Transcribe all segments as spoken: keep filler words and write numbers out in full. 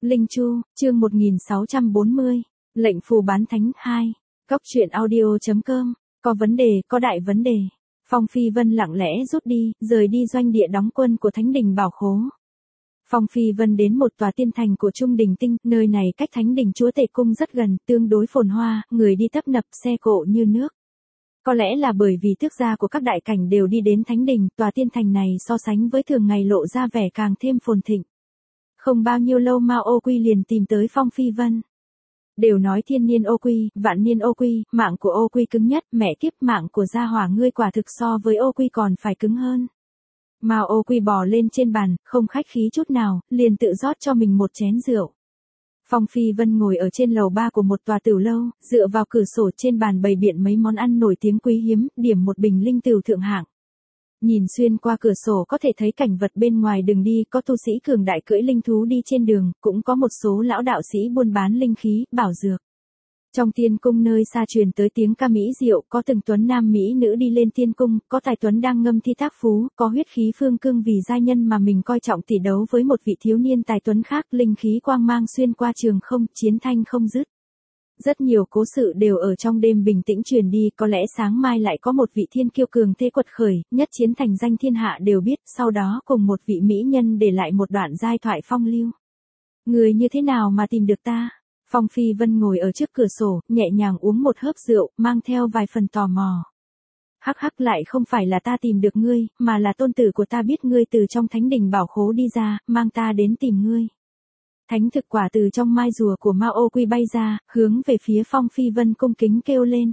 Linh Chu, chương một nghìn sáu trăm bốn mươi, lệnh phù bán thánh hai, Cóc truyện audio chấm com, có vấn đề, có đại vấn đề. Phong Phi Vân lặng lẽ rút đi, rời đi doanh địa đóng quân của Thánh Đình Bảo Khố. Phong Phi Vân đến một tòa tiên thành của Trung Đình Tinh, nơi này cách Thánh Đình Chúa Tể Cung rất gần, tương đối phồn hoa, người đi tấp nập, xe cộ như nước. Có lẽ là bởi vì tước gia của các đại cảnh đều đi đến Thánh Đình, tòa tiên thành này so sánh với thường ngày lộ ra vẻ càng thêm phồn thịnh. Không bao nhiêu lâu Mao Ô Quy liền tìm tới Phong Phi Vân. Đều nói thiên niên ô quy, vạn niên ô quy, mạng của ô quy cứng nhất, mẹ kiếp, mạng của gia hỏa ngươi quả thực so với ô quy còn phải cứng hơn. Mao Ô Quy bò lên trên bàn, không khách khí chút nào, liền tự rót cho mình một chén rượu. Phong Phi Vân ngồi ở trên lầu ba của một tòa tửu lâu, dựa vào cửa sổ trên bàn bày biện mấy món ăn nổi tiếng quý hiếm, điểm một bình linh tửu thượng hạng. Nhìn xuyên qua cửa sổ có thể thấy cảnh vật bên ngoài đường đi, có tu sĩ cường đại cưỡi linh thú đi trên đường, cũng có một số lão đạo sĩ buôn bán linh khí, bảo dược. Trong tiên cung nơi xa truyền tới tiếng ca mỹ diệu, có từng tuấn nam mỹ nữ đi lên tiên cung, có tài tuấn đang ngâm thi tác phú, có huyết khí phương cương vì giai nhân mà mình coi trọng tỷ đấu với một vị thiếu niên tài tuấn khác, linh khí quang mang xuyên qua trường không, chiến thanh không dứt. Rất nhiều cố sự đều ở trong đêm bình tĩnh truyền đi, có lẽ sáng mai lại có một vị thiên kiêu cường thế quật khởi, nhất chiến thành danh thiên hạ đều biết, sau đó cùng một vị mỹ nhân để lại một đoạn giai thoại phong lưu. Người như thế nào mà tìm được ta? Phong Phi Vân ngồi ở trước cửa sổ, nhẹ nhàng uống một hớp rượu, mang theo vài phần tò mò. Hắc hắc, lại không phải là ta tìm được ngươi, mà là tôn tử của ta biết ngươi từ trong Thánh Đình Bảo Khố đi ra, mang ta đến tìm ngươi. Thánh thực quả từ trong mai rùa của Mao Ô Quy bay ra, hướng về phía Phong Phi Vân cung kính kêu lên.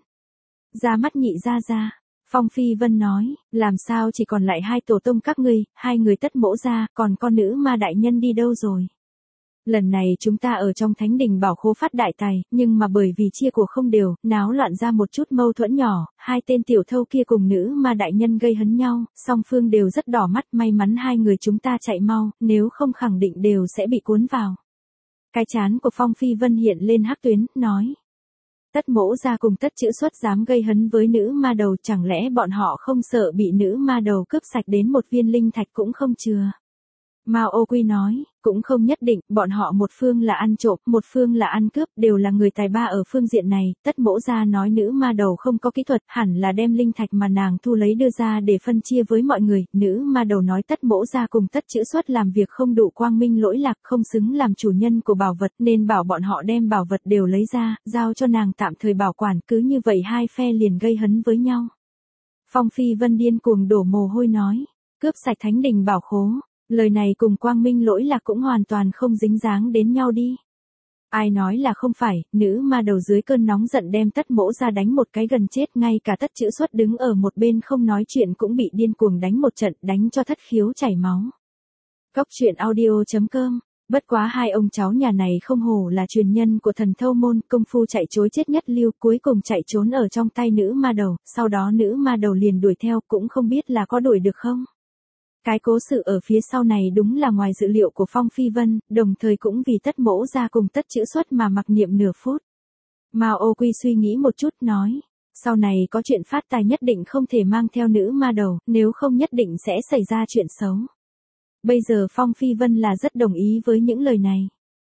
Ra mắt nhị ra ra. Phong Phi Vân nói, làm sao chỉ còn lại hai tổ tông các ngươi, hai người tất mỗ ra, còn con nữ ma đại nhân đi đâu rồi? Lần này chúng ta ở trong Thánh Đình Bảo Khố phát đại tài, nhưng mà bởi vì chia của không đều, náo loạn ra một chút mâu thuẫn nhỏ, hai tên tiểu thâu kia cùng nữ ma đại nhân gây hấn nhau, song phương đều rất đỏ mắt, may mắn hai người chúng ta chạy mau, nếu không khẳng định đều sẽ bị cuốn vào. Cái chán của Phong Phi Vân hiện lên hắc tuyến, nói. Tất mỗ ra cùng tất chữ xuất dám gây hấn với nữ ma đầu, chẳng lẽ bọn họ không sợ bị nữ ma đầu cướp sạch đến một viên linh thạch cũng không chừa. Mao Ô Quy nói, cũng không nhất định, bọn họ một phương là ăn trộm, một phương là ăn cướp, đều là người tài ba ở phương diện này, tất mỗ ra nói nữ ma đầu không có kỹ thuật, hẳn là đem linh thạch mà nàng thu lấy đưa ra để phân chia với mọi người, nữ ma đầu nói tất mỗ ra cùng tất chữ xuất làm việc không đủ quang minh lỗi lạc, không xứng làm chủ nhân của bảo vật, nên bảo bọn họ đem bảo vật đều lấy ra, giao cho nàng tạm thời bảo quản, cứ như vậy hai phe liền gây hấn với nhau. Phong Phi Vân điên cuồng đổ mồ hôi nói, cướp sạch Thánh Đình Bảo Khố. Lời này cùng quang minh lỗi lạc cũng hoàn toàn không dính dáng đến nhau đi. Ai nói là không phải, nữ ma đầu dưới cơn nóng giận đem tất mỗ ra đánh một cái gần chết, ngay cả tất chữ xuất đứng ở một bên không nói chuyện cũng bị điên cuồng đánh một trận, đánh cho thất khiếu chảy máu. Cóc truyện audio chấm com, bất quá hai ông cháu nhà này không hổ là truyền nhân của thần thâu môn, công phu chạy trối chết nhất lưu, cuối cùng chạy trốn ở trong tay nữ ma đầu, sau đó nữ ma đầu liền đuổi theo, cũng không biết là có đuổi được không. Cái cố sự ở phía sau này đúng là ngoài dự liệu của Phong Phi Vân, đồng thời cũng vì tất mỗ ra cùng tất chữ xuất mà mặc niệm nửa phút. Mao Ô Quy suy nghĩ một chút nói, sau này có chuyện phát tài nhất định không thể mang theo nữ ma đầu, nếu không nhất định sẽ xảy ra chuyện xấu. Bây giờ Phong Phi Vân là rất đồng ý với những lời này.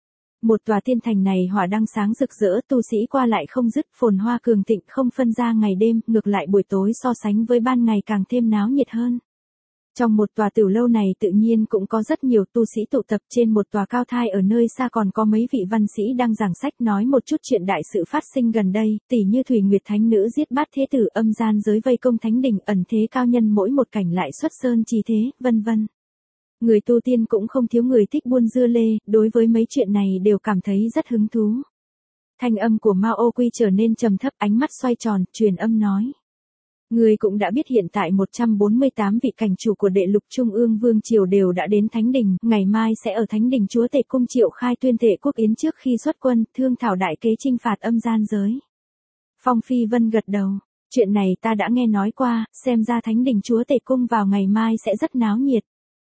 Một tòa tiên thành này hỏa đăng sáng rực rỡ, tu sĩ qua lại không dứt, phồn hoa cường thịnh không phân ra ngày đêm, ngược lại buổi tối so sánh với ban ngày càng thêm náo nhiệt hơn. Trong một tòa tửu lâu này tự nhiên cũng có rất nhiều tu sĩ tụ tập, trên một tòa cao thai ở nơi xa còn có mấy vị văn sĩ đang giảng sách nói một chút chuyện đại sự phát sinh gần đây, tỉ như Thủy Nguyệt Thánh Nữ giết bát thế tử, âm gian giới vây công Thánh Đình, ẩn thế cao nhân mỗi một cảnh lại xuất sơn trì thế, vân vân. Người tu tiên cũng không thiếu người thích buôn dưa lê, đối với mấy chuyện này đều cảm thấy rất hứng thú. Thanh âm của Mao Ô Quy trở nên trầm thấp, ánh mắt xoay tròn, truyền âm nói. Người cũng đã biết hiện tại một trăm bốn mươi tám vị cảnh chủ của đệ lục Trung ương Vương Triều đều đã đến Thánh Đình, ngày mai sẽ ở Thánh Đình Chúa Tể Cung triệu khai tuyên thệ quốc yến trước khi xuất quân, thương thảo đại kế chinh phạt âm gian giới. Phong Phi Vân gật đầu, chuyện này ta đã nghe nói qua, xem ra Thánh Đình Chúa Tể Cung vào ngày mai sẽ rất náo nhiệt.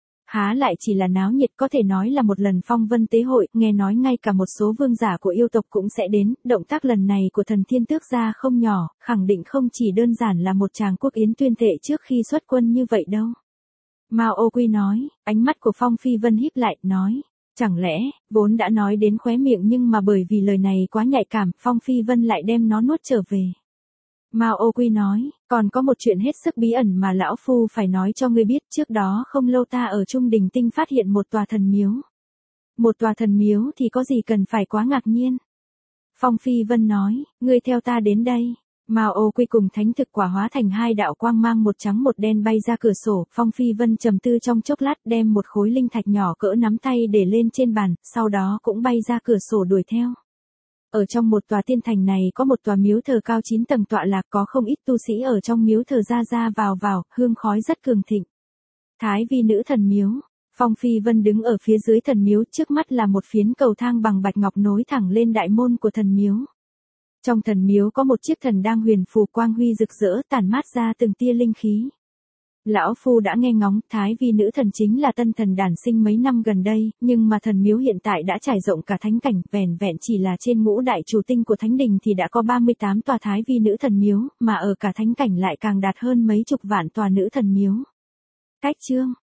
Há lại chỉ là náo nhiệt, có thể nói là một lần phong vân tế hội, nghe nói ngay cả một số vương giả của yêu tộc cũng sẽ đến, động tác lần này của thần thiên tước gia không nhỏ, khẳng định không chỉ đơn giản là một tràng quốc yến tuyên thệ trước khi xuất quân như vậy đâu. Mao Ô Quy nói, ánh mắt của Phong Phi Vân híp lại, nói, Chẳng lẽ, vốn đã nói đến khóe miệng nhưng mà bởi vì lời này quá nhạy cảm, Phong Phi Vân lại đem nó nuốt trở về. Mao Ô Quy nói, còn có một chuyện hết sức bí ẩn mà lão phu phải nói cho ngươi biết, trước đó không lâu ta ở Trung Đình Tinh phát hiện một tòa thần miếu. Một tòa thần miếu thì có gì cần phải quá ngạc nhiên. Phong Phi Vân nói, ngươi theo ta đến đây. Mao Ô Quy cùng thánh thực quả hóa thành hai đạo quang mang một trắng một đen bay ra cửa sổ, Phong Phi Vân trầm tư trong chốc lát đem một khối linh thạch nhỏ cỡ nắm tay để lên trên bàn, sau đó cũng bay ra cửa sổ đuổi theo. Ở trong một tòa tiên thành này có một tòa miếu thờ cao chín tầng tọa lạc, có không ít tu sĩ ở trong miếu thờ ra ra vào vào, hương khói rất cường thịnh. Thái Vi nữ thần miếu. Phong Phi Vân đứng ở phía dưới thần miếu, trước mắt là một phiến cầu thang bằng bạch ngọc nối thẳng lên đại môn của thần miếu. Trong thần miếu có một chiếc thần đang huyền phù quang huy rực rỡ tản mát ra từng tia linh khí. Lão phu đã nghe ngóng, Thái Vi nữ thần chính là tân thần đản sinh mấy năm gần đây, nhưng mà thần miếu hiện tại đã trải rộng cả thánh cảnh, vẻn vẹn chỉ là trên ngũ đại chủ tinh của thánh đình thì đã có ba mươi tám tòa Thái Vi nữ thần miếu, mà ở cả thánh cảnh lại càng đạt hơn mấy chục vạn tòa nữ thần miếu. Cách chương